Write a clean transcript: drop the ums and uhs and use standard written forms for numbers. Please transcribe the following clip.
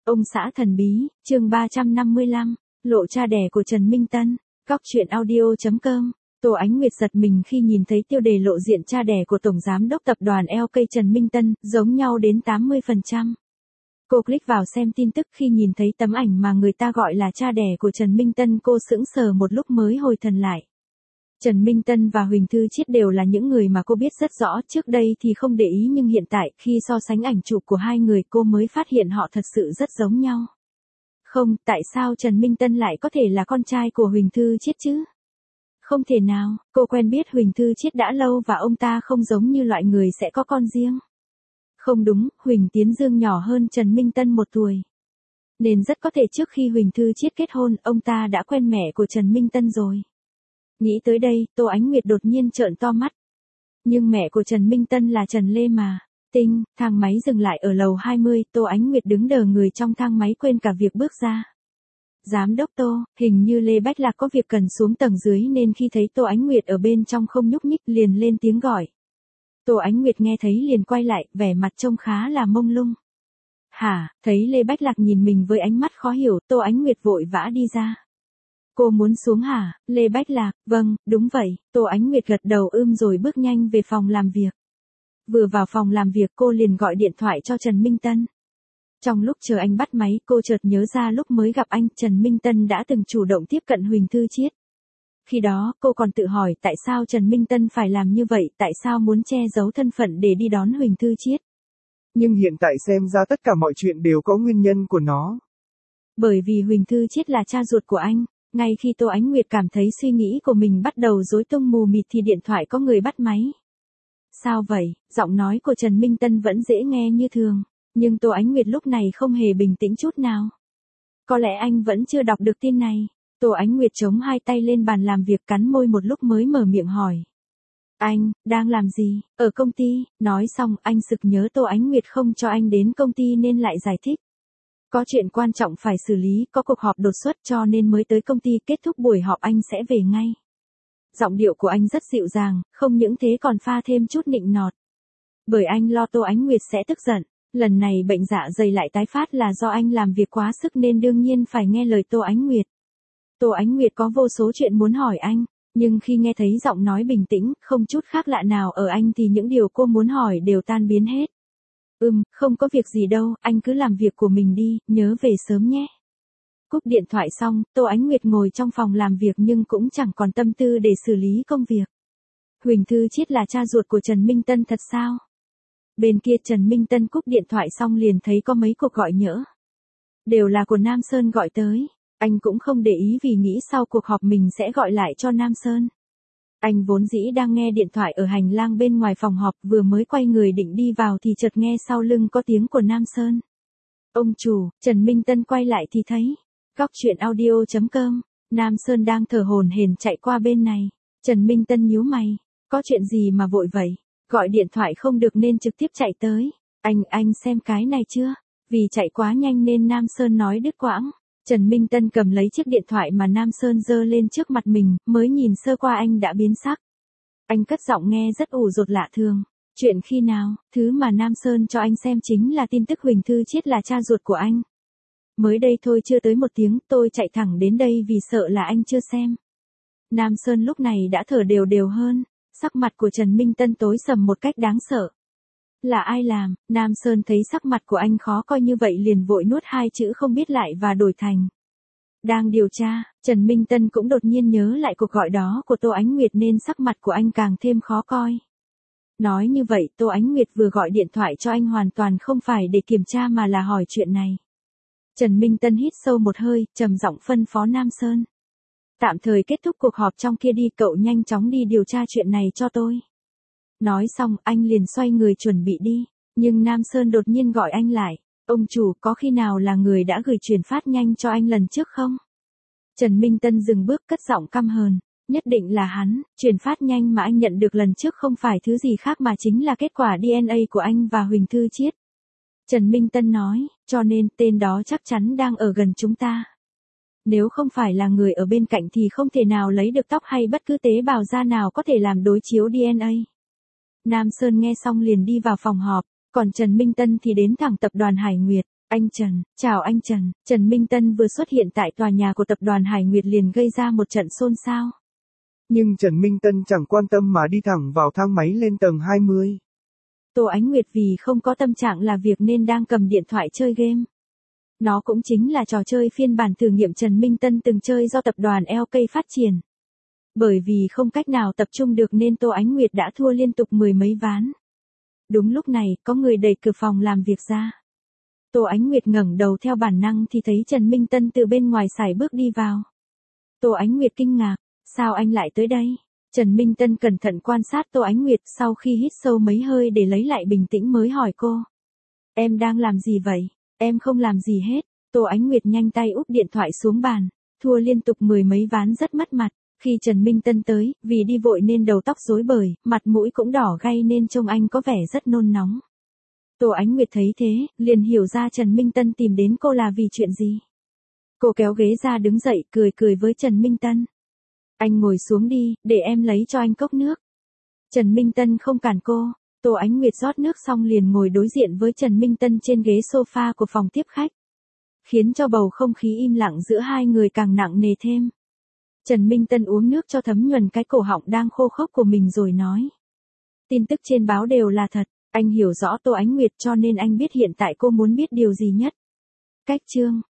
Ông xã thần bí, chương 355, lộ cha đẻ của Trần Minh Tân, Cóc truyện audio.com. Tô Ánh Nguyệt giật mình khi nhìn thấy tiêu đề lộ diện cha đẻ của Tổng Giám đốc Tập đoàn LK Trần Minh Tân, giống nhau đến 80%. Cô click vào xem tin tức khi nhìn thấy tấm ảnh mà người ta gọi là cha đẻ của Trần Minh Tân, cô sững sờ một lúc mới hồi thần lại. Trần Minh Tân và Huỳnh Thư Chiết đều là những người mà cô biết rất rõ, trước đây thì không để ý nhưng hiện tại khi so sánh ảnh chụp của hai người cô mới phát hiện họ thật sự rất giống nhau. Không, tại sao Trần Minh Tân lại có thể là con trai của Huỳnh Thư Chiết chứ? Không thể nào, cô quen biết Huỳnh Thư Chiết đã lâu và ông ta không giống như loại người sẽ có con riêng. Không đúng, Huỳnh Tiến Dương nhỏ hơn Trần Minh Tân 1 tuổi. Nên rất có thể trước khi Huỳnh Thư Chiết kết hôn, ông ta đã quen mẹ của Trần Minh Tân rồi. Nghĩ tới đây, Tô Ánh Nguyệt đột nhiên trợn to mắt. Nhưng mẹ của Trần Minh Tân là Trần Lê mà. Tinh, thang máy dừng lại ở lầu 20, Tô Ánh Nguyệt đứng đờ người trong thang máy quên cả việc bước ra. Giám đốc Tô, hình như Lê Bách Lạc có việc cần xuống tầng dưới nên khi thấy Tô Ánh Nguyệt ở bên trong không nhúc nhích liền lên tiếng gọi. Tô Ánh Nguyệt nghe thấy liền quay lại, vẻ mặt trông khá là mông lung. Hả, thấy Lê Bách Lạc nhìn mình với ánh mắt khó hiểu, Tô Ánh Nguyệt vội vã đi ra. Cô muốn xuống hả, Lê Bách Lạc, vâng, đúng vậy, Tô Ánh Nguyệt gật đầu rồi bước nhanh về phòng làm việc. Vừa vào phòng làm việc cô liền gọi điện thoại cho Trần Minh Tân. Trong lúc chờ anh bắt máy cô chợt nhớ ra lúc mới gặp anh, Trần Minh Tân đã từng chủ động tiếp cận Huỳnh Thư Chiết. Khi đó cô còn tự hỏi tại sao Trần Minh Tân phải làm như vậy, tại sao muốn che giấu thân phận để đi đón Huỳnh Thư Chiết. Nhưng hiện tại xem ra tất cả mọi chuyện đều có nguyên nhân của nó. Bởi vì Huỳnh Thư Chiết là cha ruột của anh. Ngay khi Tô Ánh Nguyệt cảm thấy suy nghĩ của mình bắt đầu rối tung mù mịt thì điện thoại có người bắt máy. Sao vậy? Giọng nói của Trần Minh Tân vẫn dễ nghe như thường, nhưng Tô Ánh Nguyệt lúc này không hề bình tĩnh chút nào. Có lẽ anh vẫn chưa đọc được tin này. Tô Ánh Nguyệt chống hai tay lên bàn làm việc cắn môi một lúc mới mở miệng hỏi. Anh, đang làm gì? Ở công ty, nói xong anh sực nhớ Tô Ánh Nguyệt không cho anh đến công ty nên lại giải thích. Có chuyện quan trọng phải xử lý, có cuộc họp đột xuất cho nên mới tới công ty, kết thúc buổi họp anh sẽ về ngay. Giọng điệu của anh rất dịu dàng, không những thế còn pha thêm chút nịnh nọt. Bởi anh lo Tô Ánh Nguyệt sẽ tức giận, lần này bệnh dạ dày lại tái phát là do anh làm việc quá sức nên đương nhiên phải nghe lời Tô Ánh Nguyệt. Tô Ánh Nguyệt có vô số chuyện muốn hỏi anh, nhưng khi nghe thấy giọng nói bình tĩnh, không chút khác lạ nào ở anh thì những điều cô muốn hỏi đều tan biến hết. Không có việc gì đâu, anh cứ làm việc của mình đi, nhớ về sớm nhé. Cúp điện thoại xong, Tô Ánh Nguyệt ngồi trong phòng làm việc nhưng cũng chẳng còn tâm tư để xử lý công việc. Huỳnh Thư Chiết là cha ruột của Trần Minh Tân thật sao? Bên kia Trần Minh Tân cúp điện thoại xong liền thấy có mấy cuộc gọi nhỡ. Đều là của Nam Sơn gọi tới, anh cũng không để ý vì nghĩ sau cuộc họp mình sẽ gọi lại cho Nam Sơn. Anh vốn dĩ đang nghe điện thoại ở hành lang bên ngoài phòng họp, vừa mới quay người định đi vào thì chợt nghe sau lưng có tiếng của Nam Sơn. Ông chủ, Trần Minh Tân quay lại thì thấy. Cóc truyện audio.com, Nam Sơn đang thở hổn hển chạy qua bên này. Trần Minh Tân nhíu mày, có chuyện gì mà vội vậy? Gọi điện thoại không được nên trực tiếp chạy tới. Anh xem cái này chưa? Vì chạy quá nhanh nên Nam Sơn nói đứt quãng. Trần Minh Tân cầm lấy chiếc điện thoại mà Nam Sơn giơ lên trước mặt mình, mới nhìn sơ qua anh đã biến sắc. Anh cất giọng nghe rất ủ rột lạ thường. Chuyện khi nào? Thứ mà Nam Sơn cho anh xem chính là tin tức Huỳnh Thư Chiết là cha ruột của anh. Mới đây thôi, chưa tới 1 tiếng, tôi chạy thẳng đến đây vì sợ là anh chưa xem. Nam Sơn lúc này đã thở đều hơn, sắc mặt của Trần Minh Tân tối sầm một cách đáng sợ. Là ai làm? Nam Sơn thấy sắc mặt của anh khó coi như vậy liền vội nuốt 2 chữ không biết lại và đổi thành. Đang điều tra. Trần Minh Tân cũng đột nhiên nhớ lại cuộc gọi đó của Tô Ánh Nguyệt nên sắc mặt của anh càng thêm khó coi. Nói như vậy Tô Ánh Nguyệt vừa gọi điện thoại cho anh hoàn toàn không phải để kiểm tra mà là hỏi chuyện này. Trần Minh Tân hít sâu một hơi, trầm giọng phân phó Nam Sơn. Tạm thời kết thúc cuộc họp trong kia đi, cậu nhanh chóng đi điều tra chuyện này cho tôi. Nói xong anh liền xoay người chuẩn bị đi, nhưng Nam Sơn đột nhiên gọi anh lại. Ông chủ, có khi nào là người đã gửi chuyển phát nhanh cho anh lần trước không? Trần Minh Tân dừng bước cất giọng căm hờn. Nhất định là hắn, chuyển phát nhanh mà anh nhận được lần trước không phải thứ gì khác mà chính là kết quả DNA của anh và Huỳnh Thư Chiết. Trần Minh Tân nói, cho nên tên đó chắc chắn đang ở gần chúng ta. Nếu không phải là người ở bên cạnh thì không thể nào lấy được tóc hay bất cứ tế bào da nào có thể làm đối chiếu DNA. Nam Sơn nghe xong liền đi vào phòng họp, còn Trần Minh Tân thì đến thẳng tập đoàn Hải Nguyệt. Anh Trần, chào anh Trần. Trần Minh Tân vừa xuất hiện tại tòa nhà của tập đoàn Hải Nguyệt liền gây ra một trận xôn xao. Nhưng Trần Minh Tân chẳng quan tâm mà đi thẳng vào thang máy lên tầng 20. Tô Ánh Nguyệt vì không có tâm trạng làm việc nên đang cầm điện thoại chơi game. Nó cũng chính là trò chơi phiên bản thử nghiệm Trần Minh Tân từng chơi do tập đoàn LK phát triển. Bởi vì không cách nào tập trung được nên Tô Ánh Nguyệt đã thua liên tục 10 mấy ván. Đúng lúc này, có người đẩy cửa phòng làm việc ra. Tô Ánh Nguyệt ngẩng đầu theo bản năng thì thấy Trần Minh Tân từ bên ngoài sải bước đi vào. Tô Ánh Nguyệt kinh ngạc, sao anh lại tới đây? Trần Minh Tân cẩn thận quan sát Tô Ánh Nguyệt sau khi hít sâu mấy hơi để lấy lại bình tĩnh mới hỏi cô. Em đang làm gì vậy? Em không làm gì hết. Tô Ánh Nguyệt nhanh tay úp điện thoại xuống bàn, thua liên tục 10 mấy ván rất mất mặt. Khi Trần Minh Tân tới, vì đi vội nên đầu tóc rối bời, mặt mũi cũng đỏ gay nên trông anh có vẻ rất nôn nóng. Tô Ánh Nguyệt thấy thế, liền hiểu ra Trần Minh Tân tìm đến cô là vì chuyện gì. Cô kéo ghế ra đứng dậy, cười với Trần Minh Tân. Anh ngồi xuống đi, để em lấy cho anh cốc nước. Trần Minh Tân không cản cô. Tô Ánh Nguyệt rót nước xong liền ngồi đối diện với Trần Minh Tân trên ghế sofa của phòng tiếp khách. Khiến cho bầu không khí im lặng giữa hai người càng nặng nề thêm. Trần Minh Tân uống nước cho thấm nhuần cái cổ họng đang khô khốc của mình rồi nói. Tin tức trên báo đều là thật, anh hiểu rõ Tô Ánh Nguyệt cho nên anh biết hiện tại cô muốn biết điều gì nhất. Cách chương